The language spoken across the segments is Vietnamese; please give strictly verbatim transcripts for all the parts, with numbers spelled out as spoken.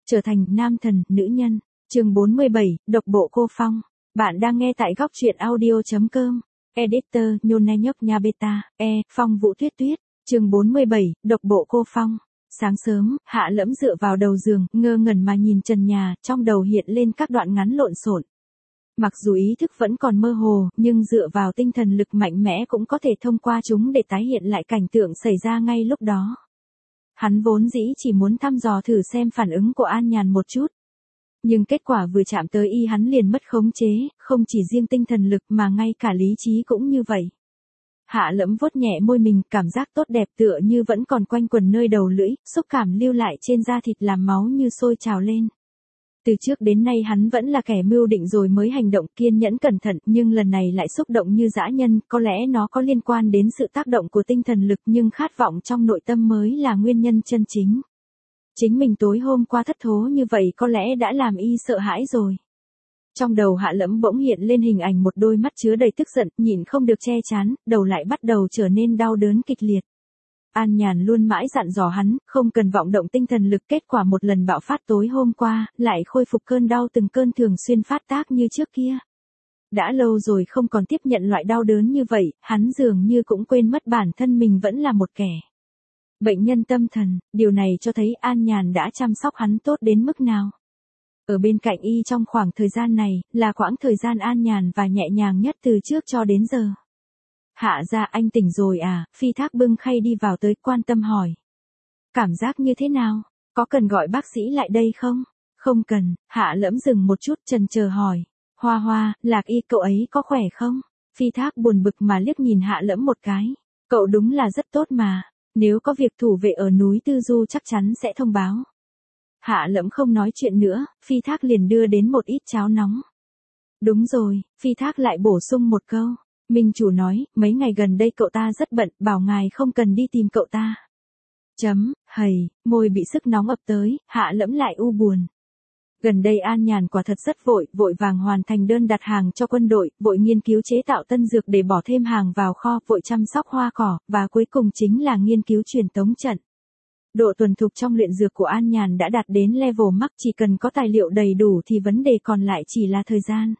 Trở thành nam thần, nữ nhân. Chương bốn mươi bảy, độc bộ cô Phong. Bạn đang nghe tại góc truyện audio.com. Editor, Nhôn Nhóc Nha Beta, E, Phong Vũ Tuyết Tuyết. Chương bốn mươi bảy, độc bộ cô Phong. Sáng sớm, Hạ Lẫm dựa vào đầu giường, ngơ ngẩn mà nhìn trần nhà, trong đầu hiện lên các đoạn ngắn lộn xộn. Mặc dù ý thức vẫn còn mơ hồ, nhưng dựa vào tinh thần lực mạnh mẽ cũng có thể thông qua chúng để tái hiện lại cảnh tượng xảy ra ngay lúc đó. Hắn vốn dĩ chỉ muốn thăm dò thử xem phản ứng của An Nhàn một chút. Nhưng kết quả vừa chạm tới y hắn liền mất khống chế, không chỉ riêng tinh thần lực mà ngay cả lý trí cũng như vậy. Hạ Lẫm vuốt nhẹ môi mình, cảm giác tốt đẹp tựa như vẫn còn quanh quẩn nơi đầu lưỡi, xúc cảm lưu lại trên da thịt làm máu như sôi trào lên. Từ trước đến nay hắn vẫn là kẻ mưu định rồi mới hành động, kiên nhẫn cẩn thận, nhưng lần này lại xúc động như dã nhân, có lẽ nó có liên quan đến sự tác động của tinh thần lực, nhưng khát vọng trong nội tâm mới là nguyên nhân chân chính. Chính mình tối hôm qua thất thố như vậy có lẽ đã làm y sợ hãi rồi. Trong đầu Hạ Lẫm bỗng hiện lên hình ảnh một đôi mắt chứa đầy tức giận, nhịn không được che chắn, đầu lại bắt đầu trở nên đau đớn kịch liệt. An Nhàn luôn mãi dặn dò hắn, không cần vọng động tinh thần lực, kết quả một lần bạo phát tối hôm qua, lại khôi phục cơn đau từng cơn thường xuyên phát tác như trước kia. Đã lâu rồi không còn tiếp nhận loại đau đớn như vậy, hắn dường như cũng quên mất bản thân mình vẫn là một kẻ bệnh nhân tâm thần, điều này cho thấy An Nhàn đã chăm sóc hắn tốt đến mức nào. Ở bên cạnh y trong khoảng thời gian này, là quãng thời gian an nhàn và nhẹ nhàng nhất từ trước cho đến giờ. Hạ gia, anh tỉnh rồi à? Phi Thác bưng khay đi vào tới, quan tâm hỏi. Cảm giác như thế nào? Có cần gọi bác sĩ lại đây không? Không cần. Hạ Lẫm dừng một chút chần chờ hỏi. Hoa Hoa, Lạc Y, cậu ấy có khỏe không? Phi Thác buồn bực mà liếc nhìn Hạ Lẫm một cái. Cậu đúng là rất tốt mà. Nếu có việc thủ vệ ở núi Tư Du chắc chắn sẽ thông báo. Hạ Lẫm không nói chuyện nữa, Phi Thác liền đưa đến một ít cháo nóng. Đúng rồi, Phi Thác lại bổ sung một câu. Minh chủ nói, mấy ngày gần đây cậu ta rất bận, bảo ngài không cần đi tìm cậu ta. Chấm, hầy, môi bị sức nóng ập tới, Hạ Lẫm lại u buồn. Gần đây An Nhàn quả thật rất vội, vội vàng hoàn thành đơn đặt hàng cho quân đội, vội nghiên cứu chế tạo tân dược để bỏ thêm hàng vào kho, vội chăm sóc hoa cỏ, và cuối cùng chính là nghiên cứu truyền tống trận. Độ thuần thục trong luyện dược của An Nhàn đã đạt đến level max, chỉ cần có tài liệu đầy đủ thì vấn đề còn lại chỉ là thời gian.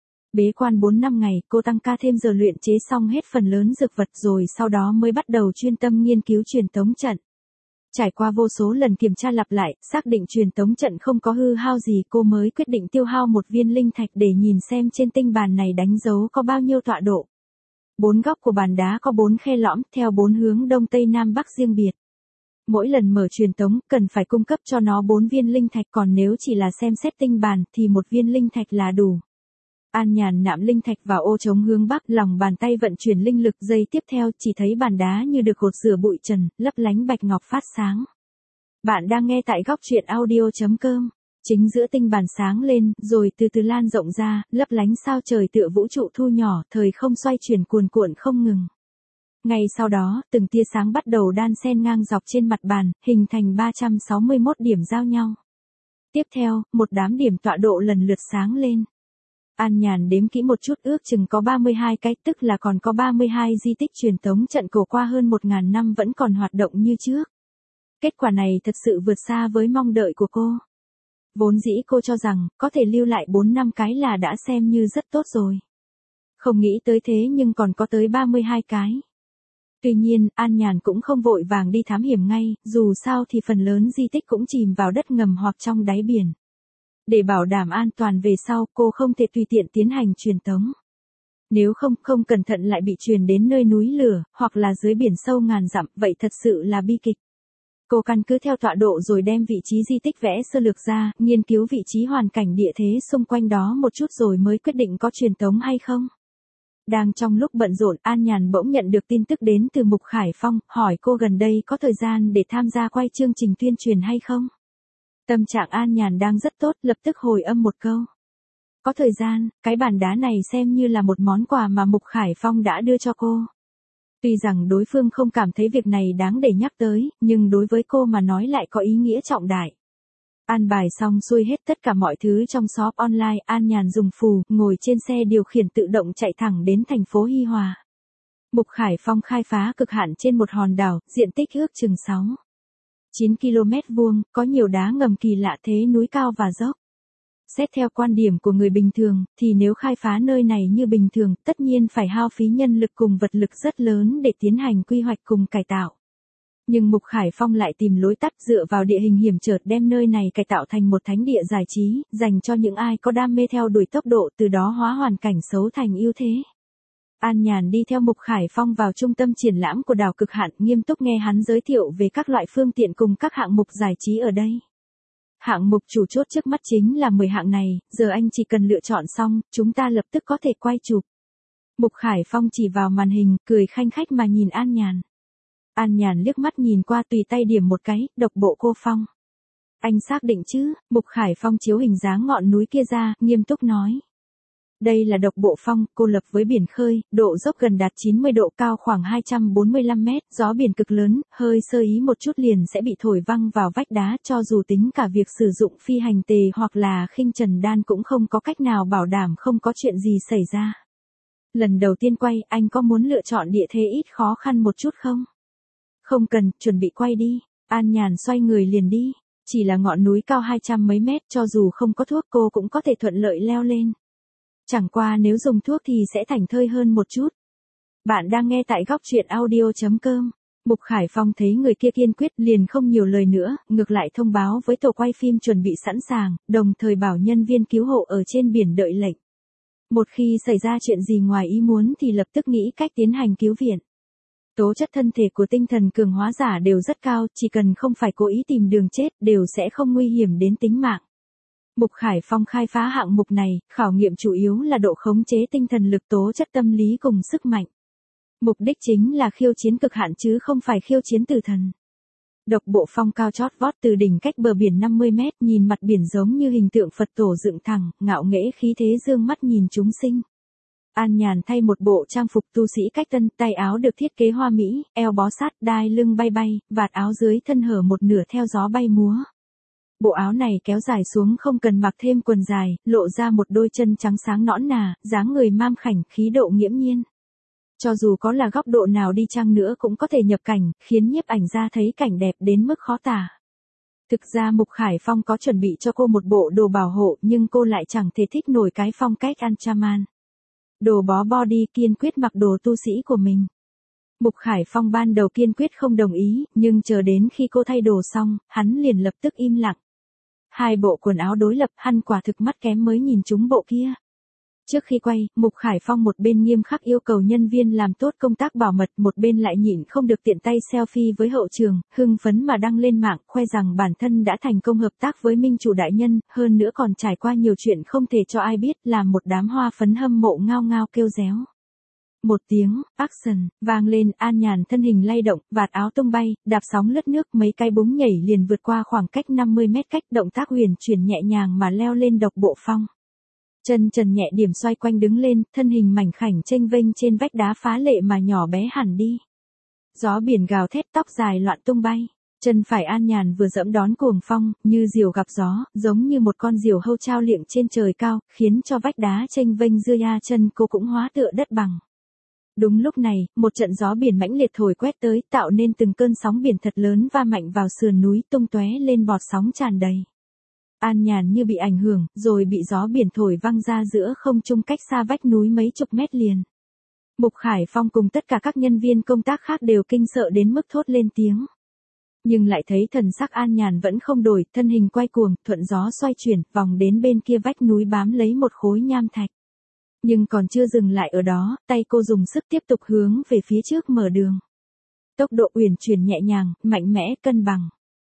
Bế quan bốn năm ngày, cô tăng ca thêm giờ luyện chế xong hết phần lớn dược vật rồi sau đó mới bắt đầu chuyên tâm nghiên cứu truyền tống trận. Trải qua vô số lần kiểm tra lặp lại, xác định truyền tống trận không có hư hao gì, cô mới quyết định tiêu hao một viên linh thạch để nhìn xem trên tinh bàn này đánh dấu có bao nhiêu tọa độ. Bốn góc của bàn đá có bốn khe lõm, theo bốn hướng đông tây nam bắc riêng biệt. Mỗi lần mở truyền tống, cần phải cung cấp cho nó bốn viên linh thạch, còn nếu chỉ là xem xét tinh bàn, thì một viên linh thạch là đủ. An Nhàn nạm linh thạch vào ô trống hướng bắc, lòng bàn tay vận chuyển linh lực, giây tiếp theo, chỉ thấy bàn đá như được gột rửa bụi trần, lấp lánh bạch ngọc phát sáng. Bạn đang nghe tại góc truyện audio.com. Chính giữa tinh bàn sáng lên, rồi từ từ lan rộng ra, lấp lánh sao trời tựa vũ trụ thu nhỏ, thời không xoay chuyển cuồn cuộn không ngừng. Ngay sau đó, từng tia sáng bắt đầu đan xen ngang dọc trên mặt bàn, hình thành ba trăm sáu mươi mốt điểm giao nhau. Tiếp theo, một đám điểm tọa độ lần lượt sáng lên. An Nhàn đếm kỹ một chút, ước chừng có ba mươi hai cái, tức là còn có ba mươi hai di tích truyền tống trận cổ qua hơn một nghìn năm vẫn còn hoạt động như trước. Kết quả này thật sự vượt xa với mong đợi của cô. Vốn dĩ cô cho rằng, có thể lưu lại bốn năm cái là đã xem như rất tốt rồi. Không nghĩ tới thế nhưng còn có tới ba mươi hai cái. Tuy nhiên, An Nhàn cũng không vội vàng đi thám hiểm ngay, dù sao thì phần lớn di tích cũng chìm vào đất ngầm hoặc trong đáy biển. Để bảo đảm an toàn về sau, cô không thể tùy tiện tiến hành truyền tống. Nếu không, không cẩn thận lại bị truyền đến nơi núi lửa, hoặc là dưới biển sâu ngàn dặm, vậy thật sự là bi kịch. Cô căn cứ theo tọa độ rồi đem vị trí di tích vẽ sơ lược ra, nghiên cứu vị trí hoàn cảnh địa thế xung quanh đó một chút rồi mới quyết định có truyền tống hay không. Đang trong lúc bận rộn, An Nhàn bỗng nhận được tin tức đến từ Mục Khải Phong, hỏi cô gần đây có thời gian để tham gia quay chương trình tuyên truyền hay không. Tâm trạng An Nhàn đang rất tốt, lập tức hồi âm một câu. Có thời gian, cái bàn đá này xem như là một món quà mà Mục Khải Phong đã đưa cho cô. Tuy rằng đối phương không cảm thấy việc này đáng để nhắc tới, nhưng đối với cô mà nói lại có ý nghĩa trọng đại. An bài xong xuôi hết tất cả mọi thứ trong shop online, An Nhàn dùng phù, ngồi trên xe điều khiển tự động chạy thẳng đến thành phố Hi Hòa. Mục Khải Phong khai phá cực hạn trên một hòn đảo, diện tích ước chừng sáu chín ki lô mét vuông, có nhiều đá ngầm kỳ lạ thế núi cao và dốc. Xét theo quan điểm của người bình thường, thì nếu khai phá nơi này như bình thường, tất nhiên phải hao phí nhân lực cùng vật lực rất lớn để tiến hành quy hoạch cùng cải tạo. Nhưng Mục Khải Phong lại tìm lối tắt dựa vào địa hình hiểm trở đem nơi này cải tạo thành một thánh địa giải trí, dành cho những ai có đam mê theo đuổi tốc độ, từ đó hóa hoàn cảnh xấu thành ưu thế. An Nhàn đi theo Mục Khải Phong vào trung tâm triển lãm của đảo Cực Hạn, nghiêm túc nghe hắn giới thiệu về các loại phương tiện cùng các hạng mục giải trí ở đây. Hạng mục chủ chốt trước mắt chính là mười hạng này, giờ anh chỉ cần lựa chọn xong, chúng ta lập tức có thể quay chụp. Mục Khải Phong chỉ vào màn hình, cười khanh khách mà nhìn An Nhàn. An Nhàn liếc mắt nhìn qua tùy tay điểm một cái, độc bộ cô Phong. Anh xác định chứ? Mục Khải Phong chiếu hình dáng ngọn núi kia ra, nghiêm túc nói. Đây là độc bộ phong, cô lập với biển khơi, độ dốc gần đạt chín mươi độ, cao khoảng hai trăm bốn mươi lăm mét, gió biển cực lớn, hơi sơ ý một chút liền sẽ bị thổi văng vào vách đá, cho dù tính cả việc sử dụng phi hành tề hoặc là khinh trần đan cũng không có cách nào bảo đảm không có chuyện gì xảy ra. Lần đầu tiên quay, anh có muốn lựa chọn địa thế ít khó khăn một chút không? Không cần, chuẩn bị quay đi. An Nhàn xoay người liền đi. Chỉ là ngọn núi cao hai trăm mấy mét, cho dù không có thuốc cô cũng có thể thuận lợi leo lên. Chẳng qua nếu dùng thuốc thì sẽ thảnh thơi hơn một chút. Bạn đang nghe tại góc truyện audio chấm com. Mục Khải Phong thấy người kia kiên quyết liền không nhiều lời nữa, ngược lại thông báo với tổ quay phim chuẩn bị sẵn sàng, đồng thời bảo nhân viên cứu hộ ở trên biển đợi lệnh. Một khi xảy ra chuyện gì ngoài ý muốn thì lập tức nghĩ cách tiến hành cứu viện. Tố chất thân thể của tinh thần cường hóa giả đều rất cao, chỉ cần không phải cố ý tìm đường chết đều sẽ không nguy hiểm đến tính mạng. Mục Khải Phong khai phá hạng mục này, khảo nghiệm chủ yếu là độ khống chế tinh thần lực, tố chất tâm lý cùng sức mạnh. Mục đích chính là khiêu chiến cực hạn chứ không phải khiêu chiến tử thần. Độc bộ phong cao chót vót từ đỉnh cách bờ biển năm mươi mét, nhìn mặt biển giống như hình tượng Phật tổ dựng thẳng, ngạo nghễ khí thế dương mắt nhìn chúng sinh. An Nhàn thay một bộ trang phục tu sĩ cách tân, tay áo được thiết kế hoa mỹ, eo bó sát, đai lưng bay bay, vạt áo dưới thân hở một nửa theo gió bay múa. Bộ áo này kéo dài xuống không cần mặc thêm quần dài, lộ ra một đôi chân trắng sáng nõn nà, dáng người mam khảnh, khí độ nghiễm nhiên. Cho dù có là góc độ nào đi chăng nữa cũng có thể nhập cảnh, khiến nhiếp ảnh gia thấy cảnh đẹp đến mức khó tả. Thực ra Mục Khải Phong có chuẩn bị cho cô một bộ đồ bảo hộ, nhưng cô lại chẳng thể thích nổi cái phong cách Anchaman. Đồ bó body, kiên quyết mặc đồ tu sĩ của mình. Mục Khải Phong ban đầu kiên quyết không đồng ý, nhưng chờ đến khi cô thay đồ xong, hắn liền lập tức im lặng. Hai bộ quần áo đối lập, hắn quả thực mắt kém mới nhìn trúng bộ kia. Trước khi quay, Mục Khải Phong một bên nghiêm khắc yêu cầu nhân viên làm tốt công tác bảo mật, một bên lại nhịn không được tiện tay selfie với hậu trường, hưng phấn mà đăng lên mạng, khoe rằng bản thân đã thành công hợp tác với minh chủ đại nhân, hơn nữa còn trải qua nhiều chuyện không thể cho ai biết, làm một đám hoa phấn hâm mộ ngao ngao kêu réo. Một tiếng, action, vang lên, An Nhàn thân hình lay động, vạt áo tung bay, đạp sóng lướt nước, mấy cái búng nhảy liền vượt qua khoảng cách năm mươi mét cách, động tác huyền chuyển nhẹ nhàng mà leo lên độc bộ phong. Chân trần nhẹ điểm xoay quanh đứng lên, thân hình mảnh khảnh chênh vênh trên vách đá phá lệ mà nhỏ bé hẳn đi. Gió biển gào thét, tóc dài loạn tung bay. Chân phải An Nhàn vừa dẫm đón cuồng phong, như diều gặp gió, giống như một con diều hâu trao liệng trên trời cao, khiến cho vách đá chênh vênh dưa ya chân cô cũng hóa tựa đất bằng. Đúng lúc này, một trận gió biển mãnh liệt thổi quét tới, tạo nên từng cơn sóng biển thật lớn va mạnh vào sườn núi, tung tóe lên bọt sóng tràn đầy. An Nhàn như bị ảnh hưởng, rồi bị gió biển thổi văng ra giữa không trung cách xa vách núi mấy chục mét liền. Mục Khải Phong cùng tất cả các nhân viên công tác khác đều kinh sợ đến mức thốt lên tiếng. Nhưng lại thấy thần sắc An Nhàn vẫn không đổi, thân hình quay cuồng, thuận gió xoay chuyển, vòng đến bên kia vách núi bám lấy một khối nham thạch. Nhưng còn chưa dừng lại ở đó, tay cô dùng sức tiếp tục hướng về phía trước mở đường. Tốc độ uyển chuyển nhẹ nhàng, mạnh mẽ, cân bằng.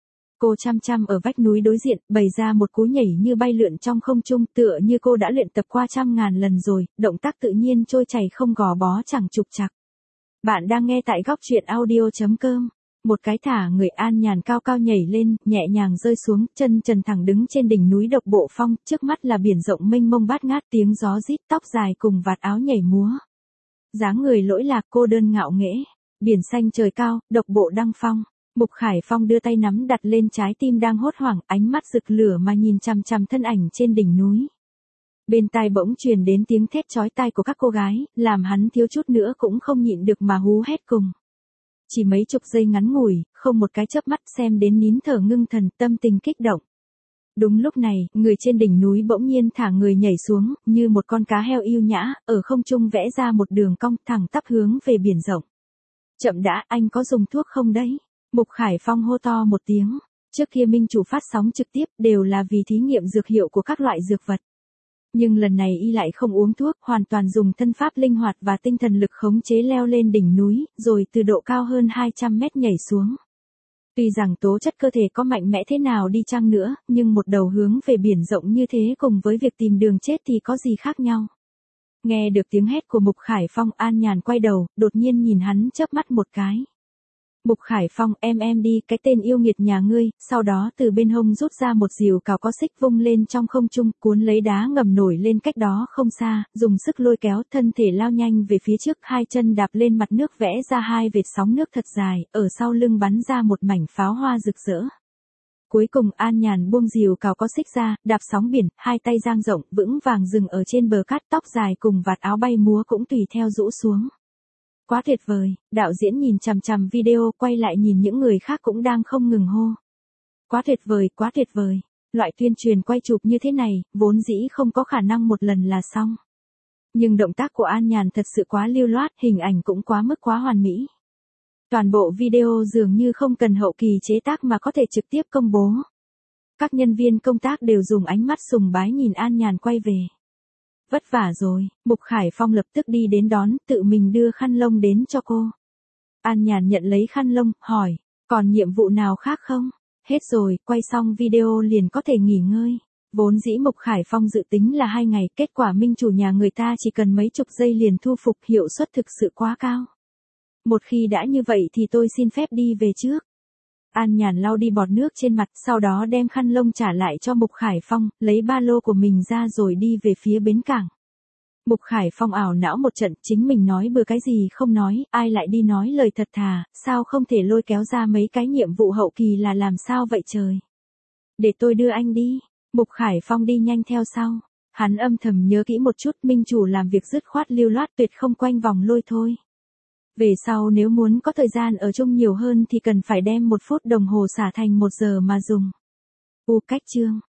Cô chăm chăm ở vách núi đối diện, bày ra một cú nhảy như bay lượn trong không trung, tựa như cô đã luyện tập qua trăm ngàn lần rồi, động tác tự nhiên trôi chảy không gò bó chẳng trục trặc. Bạn đang nghe tại góc truyện audio chấm com. Một cái thả người An Nhàn cao cao nhảy lên, nhẹ nhàng rơi xuống, chân trần thẳng đứng trên đỉnh núi độc bộ phong, trước mắt là biển rộng mênh mông bát ngát, tiếng gió rít, tóc dài cùng vạt áo nhảy múa. Dáng người lỗi lạc, cô đơn ngạo nghễ, biển xanh trời cao, độc bộ đăng phong. Mục Khải Phong đưa tay nắm đặt lên trái tim đang hốt hoảng, ánh mắt rực lửa mà nhìn chằm chằm thân ảnh trên đỉnh núi. Bên tai bỗng truyền đến tiếng thét chói tai của các cô gái, làm hắn thiếu chút nữa cũng không nhịn được mà hú hét cùng. Chỉ mấy chục giây ngắn ngủi, không một cái chớp mắt xem đến nín thở ngưng thần, tâm tình kích động. Đúng lúc này, người trên đỉnh núi bỗng nhiên thả người nhảy xuống, như một con cá heo yêu nhã, ở không trung vẽ ra một đường cong thẳng tắp hướng về biển rộng. Chậm đã, anh có dùng thuốc không đấy? Mục Khải Phong hô to một tiếng. Trước kia minh chủ phát sóng trực tiếp đều là vì thí nghiệm dược hiệu của các loại dược vật. Nhưng lần này y lại không uống thuốc, hoàn toàn dùng thân pháp linh hoạt và tinh thần lực khống chế leo lên đỉnh núi, rồi từ độ cao hơn hai trăm mét nhảy xuống. Tuy rằng tố chất cơ thể có mạnh mẽ thế nào đi chăng nữa, nhưng một đầu hướng về biển rộng như thế cùng với việc tìm đường chết thì có gì khác nhau. Nghe được tiếng hét của Mục Khải Phong, An Nhàn quay đầu, đột nhiên nhìn hắn chớp mắt một cái. Mục Khải Phong, em em đi, cái tên yêu nghiệt nhà ngươi, sau đó từ bên hông rút ra một rìu cào có xích vung lên trong không trung, cuốn lấy đá ngầm nổi lên cách đó không xa, dùng sức lôi kéo, thân thể lao nhanh về phía trước, hai chân đạp lên mặt nước vẽ ra hai vệt sóng nước thật dài, ở sau lưng bắn ra một mảnh pháo hoa rực rỡ. Cuối cùng An Nhàn buông rìu cào có xích ra, đạp sóng biển, hai tay dang rộng, vững vàng dừng ở trên bờ cát, tóc dài cùng vạt áo bay múa cũng tùy theo rũ xuống. Quá tuyệt vời, đạo diễn nhìn chằm chằm video, quay lại nhìn những người khác cũng đang không ngừng hô. Quá tuyệt vời, quá tuyệt vời. Loại tuyên truyền quay chụp như thế này, vốn dĩ không có khả năng một lần là xong. Nhưng động tác của An Nhàn thật sự quá lưu loát, hình ảnh cũng quá mức quá hoàn mỹ. Toàn bộ video dường như không cần hậu kỳ chế tác mà có thể trực tiếp công bố. Các nhân viên công tác đều dùng ánh mắt sùng bái nhìn An Nhàn quay về. Vất vả rồi, Mục Khải Phong lập tức đi đến đón, tự mình đưa khăn lông đến cho cô. An Nhàn nhận lấy khăn lông, hỏi, còn nhiệm vụ nào khác không? Hết rồi, quay xong video liền có thể nghỉ ngơi. Vốn dĩ Mục Khải Phong dự tính là hai ngày, kết quả minh chủ nhà người ta chỉ cần mấy chục giây liền thu phục, hiệu suất thực sự quá cao. Một khi đã như vậy thì tôi xin phép đi về trước. An Nhàn lau đi bọt nước trên mặt, sau đó đem khăn lông trả lại cho Mục Khải Phong, lấy ba lô của mình ra rồi đi về phía bến cảng. Mục Khải Phong ảo não một trận, chính mình nói bừa cái gì không nói, ai lại đi nói lời thật thà, sao không thể lôi kéo ra mấy cái nhiệm vụ hậu kỳ là làm sao vậy trời. Để tôi đưa anh đi. Mục Khải Phong đi nhanh theo sau. Hắn âm thầm nhớ kỹ một chút, minh chủ làm việc dứt khoát lưu loát, tuyệt không quanh vòng lôi thôi. Về sau nếu muốn có thời gian ở chung nhiều hơn thì cần phải đem một phút đồng hồ xả thành một giờ mà dùng. U cách chương.